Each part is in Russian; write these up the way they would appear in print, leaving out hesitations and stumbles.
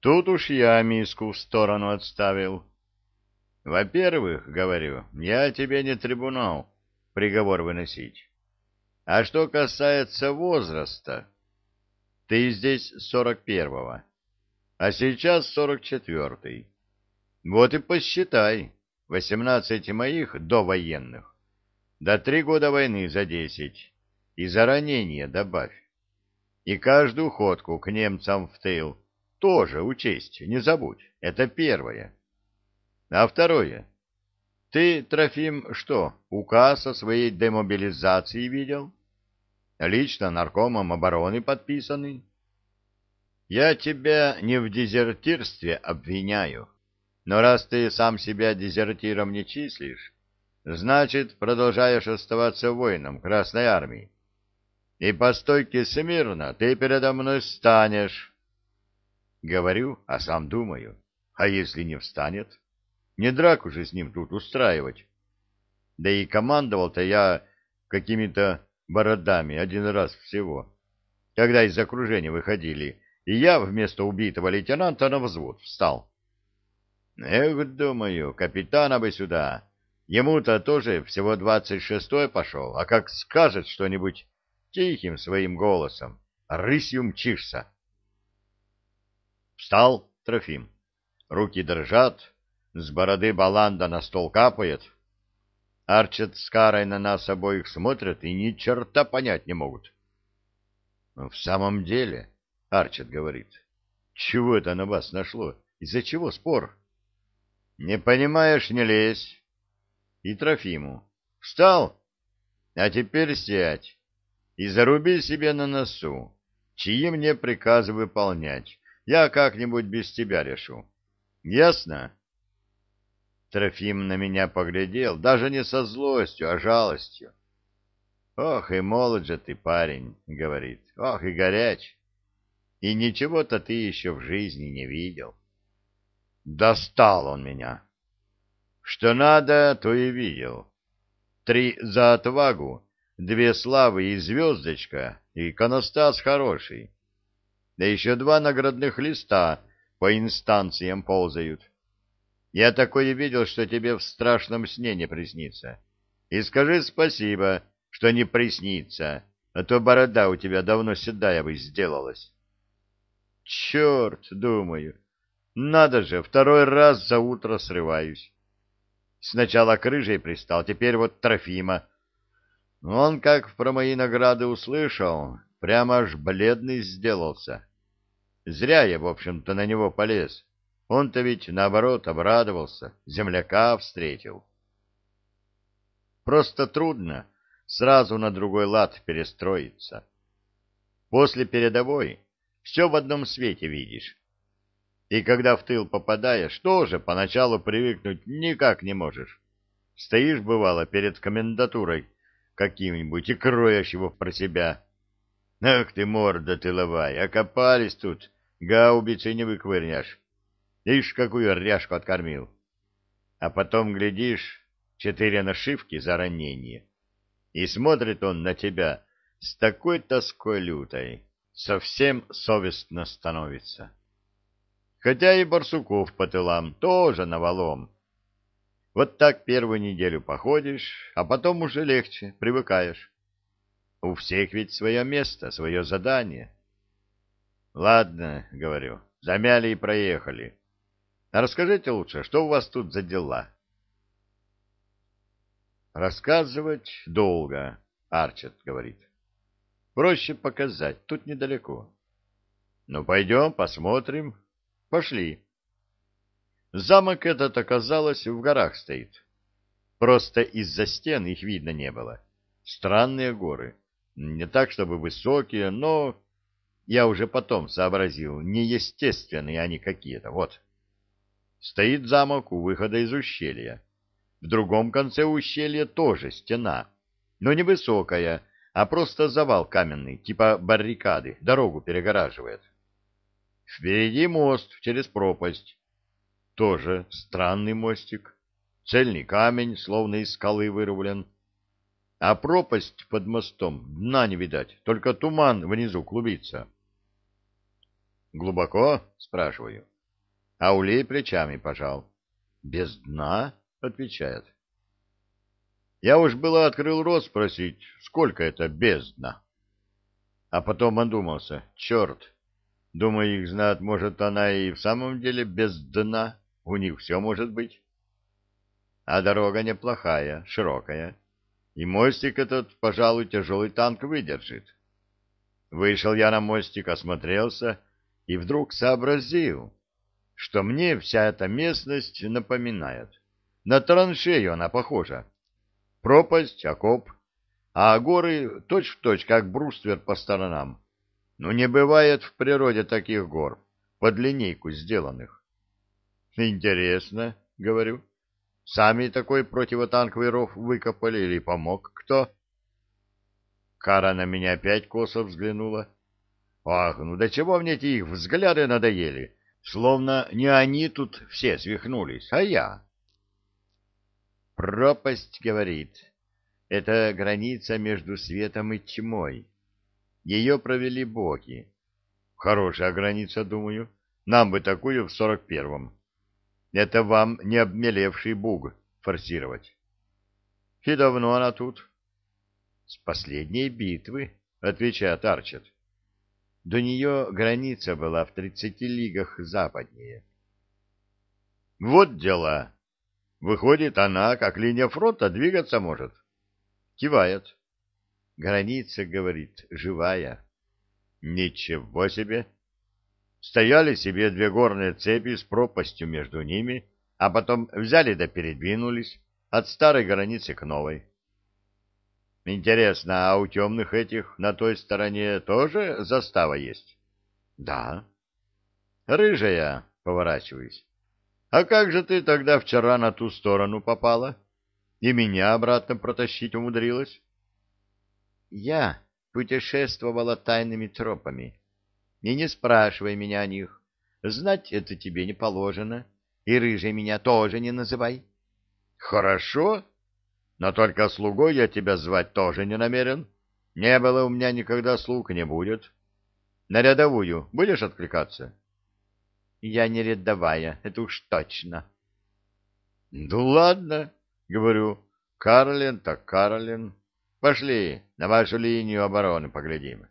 Тут уж я миску в сторону отставил. Во-первых, говорю, я тебе не трибунал приговор выносить. А что касается возраста, ты здесь 41-го, а сейчас 44-й. Вот и посчитай, 18 моих довоенных, да 3 года войны за 10, и за ранения добавь. И каждую ходку к немцам в тыл тоже учесть, не забудь, это первое. А второе, ты, Трофим, что, указ о своей демобилизации видел? Лично наркомом обороны подписанный? Я тебя не в дезертирстве обвиняю, но раз ты сам себя дезертиром не числишь, значит, продолжаешь оставаться воином Красной Армии. И по стойке смирно ты передо мной встанешь. Говорю, а сам думаю, а если не встанет? Не драку же с ним тут устраивать. Да и командовал-то я какими-то бородами один раз всего, когда из окружения выходили, и я вместо убитого лейтенанта на взвод встал. Эх, думаю, капитана бы сюда. Ему-то тоже всего 26-й пошел, а как скажет что-нибудь тихим своим голосом, рысью мчишься. Встал Трофим, руки дрожат, с бороды баланда на стол капает. Арчет с Карой на нас обоих смотрят и ни черта понять не могут. — В самом деле, — Арчет говорит, — чего это на вас нашло? Из-за чего спор? — Не понимаешь, не лезь. И Трофиму. — Встал? А теперь сядь и заруби себе на носу, чьи мне приказы выполнять. Я как-нибудь без тебя решу. Ясно? Трофим на меня поглядел, даже не со злостью, а жалостью. «Ох, и молод же ты, парень», — говорит, — «ох, и горяч. И ничего-то ты еще в жизни не видел». Достал он меня. Что надо, то и видел. 3 за отвагу, 2 славы и звездочка, и иконостас хороший. Да еще 2 наградных листа по инстанциям ползают. Я такое видел, что тебе в страшном сне не приснится. И скажи спасибо, что не приснится, а то борода у тебя давно седая бы сделалась. Черт, думаю, надо же, второй раз за утро срываюсь. Сначала к рыжей пристал, теперь вот Трофима. Он как про мои награды услышал, прямо аж бледный сделался. Зря я, в общем-то, на него полез. Он-то ведь, наоборот, обрадовался, земляка встретил. Просто трудно сразу на другой лад перестроиться. После передовой все в одном свете видишь. И когда в тыл попадаешь, тоже поначалу привыкнуть никак не можешь. Стоишь, бывало, перед комендатурой каким-нибудь и кроешь его про себя. Ах ты, морда тыловая, окопались тут, гаубицы не выквырнешь. Ишь, какую ряжку откормил. А потом, глядишь, 4 нашивки за ранение. И смотрит он на тебя с такой тоской лютой, совсем совестно становится. Хотя и барсуков по тылам тоже навалом. Вот так первую неделю походишь, а потом уже легче, привыкаешь. У всех ведь свое место, свое задание. Ладно, говорю, замяли и проехали. А расскажите лучше, что у вас тут за дела? Рассказывать долго, Арчет говорит. Проще показать, тут недалеко. Ну, пойдем, посмотрим. Пошли. Замок этот, оказалось, в горах стоит. Просто из-за стен их видно не было. Странные горы. Не так, чтобы высокие, но... Я уже потом сообразил, неестественные они какие-то. Вот. Стоит замок у выхода из ущелья. В другом конце ущелья тоже стена, но не высокая, а просто завал каменный, типа баррикады, дорогу перегораживает. Впереди мост через пропасть. Тоже странный мостик. Цельный камень, словно из скалы вырублен. А пропасть под мостом дна не видать, только туман внизу клубится. «Глубоко?» — спрашиваю. Аулей плечами пожал. Без дна, отвечает. Я уж было открыл рот спросить, сколько это без дна. А потом одумался, черт, думаю, их знает, может, она и в самом деле без дна, у них все может быть. А дорога неплохая, широкая, и мостик этот, пожалуй, тяжелый танк выдержит. Вышел я на мостик, осмотрелся и вдруг сообразил, что мне вся эта местность напоминает. На траншею она похожа. Пропасть, окоп, а горы точь-в-точь, как бруствер по сторонам. Но не бывает в природе таких гор, под линейку сделанных. Интересно, говорю. Сами такой противотанковый ров выкопали или помог кто? Кара на меня опять косо взглянула. Ах, ну до чего мне эти их взгляды надоели? Словно не они тут все свихнулись, а я. Пропасть, говорит, это граница между светом и тьмой. Ее провели боги. Хорошая граница, думаю. Нам бы такую в 41-м. Это вам не обмелевший буг форсировать. И давно она тут? С последней битвы, отвечает Арчет. До нее граница была в 30 лигах западнее. Вот дела. Выходит, она, как линия фронта, двигаться может. Кивает. Граница, говорит, живая. Ничего себе! Стояли себе две горные цепи с пропастью между ними, а потом взяли да передвинулись от старой границы к новой. Интересно, а у темных этих на той стороне тоже застава есть? Да. Рыжая, поворачиваюсь. А как же ты тогда вчера на ту сторону попала? И меня обратно протащить умудрилась? Я путешествовала тайными тропами. И не спрашивай меня о них. Знать это тебе не положено. И рыжей меня тоже не называй. Хорошо, но только слугой я тебя звать тоже не намерен. Не было у меня никогда слуг, не будет. На рядовую будешь откликаться? Я не рядовая, это уж точно. Ну ладно, говорю, Карлин так Карлин. Пошли, на вашу линию обороны поглядим.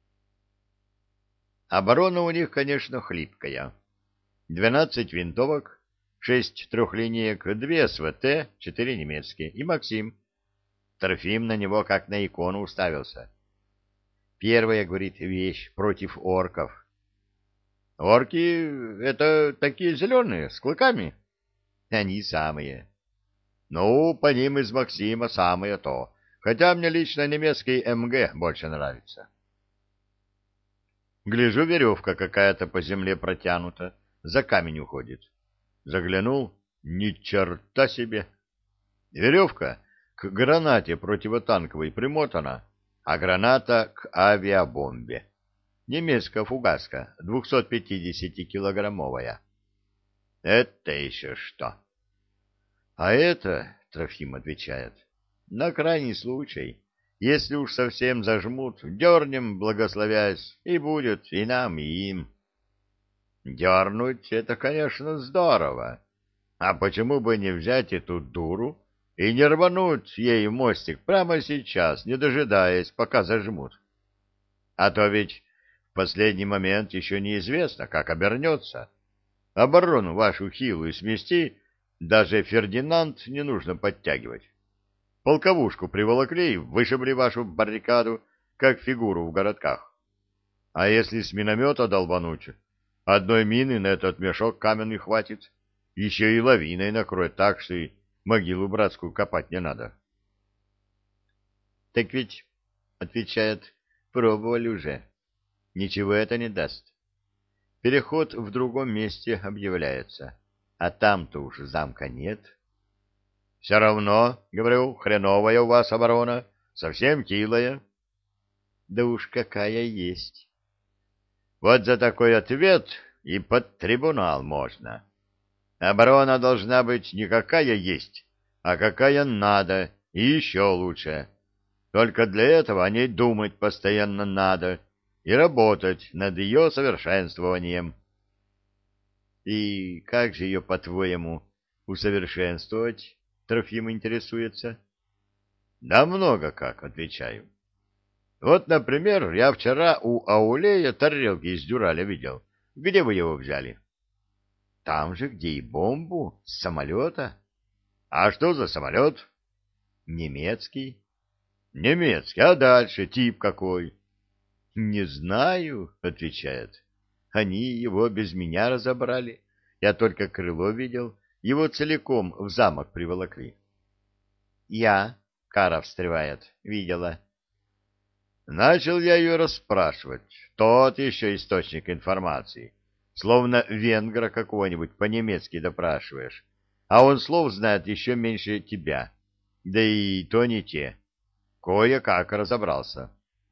Оборона у них, конечно, хлипкая. 12 винтовок, 6 трехлинеек, 2 СВТ, 4 немецкие и Максим. Трофим на него как на икону уставился. Первая, говорит, вещь против орков. Орки — это такие зеленые, с клыками? Они самые. Ну, по ним из Максима самое то. Хотя мне лично немецкий МГ больше нравится. Гляжу, веревка какая-то по земле протянута, за камень уходит. Заглянул, ни черта себе. Веревка к гранате противотанковой примотана, а граната к авиабомбе. Немецкая фугаска, 250-килограммовая. Это еще что? А это, Трофим отвечает, на крайний случай. Если уж совсем зажмут, дернем, благословясь, и будет и нам, и им. Дернуть — это, конечно, здорово. А почему бы не взять эту дуру и не рвануть ей мостик прямо сейчас, не дожидаясь, пока зажмут? А то ведь в последний момент еще неизвестно, как обернется. Оборону вашу хилую смести, даже Фердинанд не нужно подтягивать. Полковушку приволокли и вышибли вашу баррикаду, как фигуру в городках. А если с миномета долбануть, одной мины на этот мешок каменный хватит, еще и лавиной накроет так, что и могилу братскую копать не надо. — Так ведь, — отвечает, — пробовали уже. Ничего это не даст. Переход в другом месте объявляется, а там-то уж замка нет. — Все равно, говорю, хреновая у вас оборона, совсем килая. Да уж какая есть. Вот за такой ответ и под трибунал можно. Оборона должна быть не какая есть, а какая надо, и еще лучше. Только для этого о ней думать постоянно надо и работать над ее совершенствованием. И как же ее, по-твоему, усовершенствовать? Трофим интересуется. Да много как, отвечаю. Вот, например, я вчера у Аулея тарелки из дюраля видел. Где вы его взяли? Там же, где и бомбу, с самолета. А что за самолет? Немецкий. Немецкий, а дальше тип какой? Не знаю, отвечает. Они его без меня разобрали. Я только крыло видел. Его целиком в замок приволокли. Я, Кара встревает, видела. Начал я ее расспрашивать. Тот еще источник информации. Словно венгра какого-нибудь по-немецки допрашиваешь. А он слов знает еще меньше тебя. Да и то не те. Кое-как разобрался.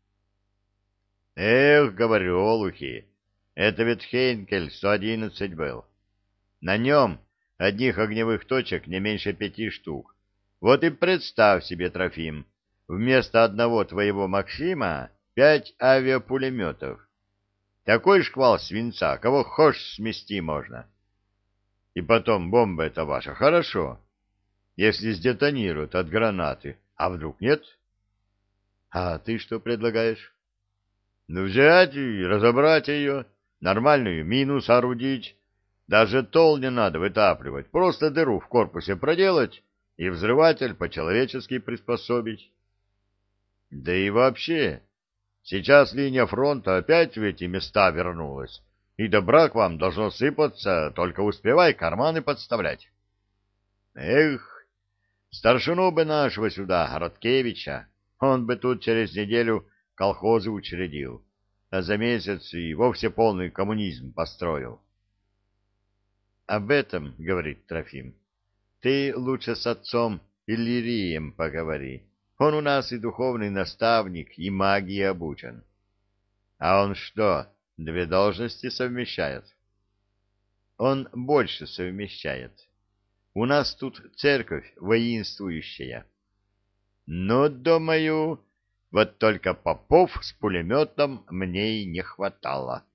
Эх, говорю, олухи, это ведь Хейнкель 111 был. На нем одних огневых точек не меньше 5 штук. Вот и представь себе, Трофим, вместо одного твоего Максима 5 авиапулеметов. Такой шквал свинца, кого хочешь смести можно. И потом бомба эта ваша, хорошо, если сдетонирует от гранаты, а вдруг нет? А ты что предлагаешь? Ну, взять и разобрать ее, нормальную мину соорудить. Даже тол не надо вытапливать, просто дыру в корпусе проделать и взрыватель по-человечески приспособить. Да и вообще, сейчас линия фронта опять в эти места вернулась, и добра к вам должно сыпаться, только успевай карманы подставлять. Эх, старшину бы нашего сюда, Роткевича, он бы тут через неделю колхозы учредил, а за месяц и вовсе полный коммунизм построил. Об этом, говорит Трофим, ты лучше с отцом Иллирием поговори. Он у нас и духовный наставник, и магии обучен. А он что, две должности совмещает? Он больше совмещает. У нас тут церковь воинствующая. Но, думаю, вот только попов с пулеметом мне и не хватало.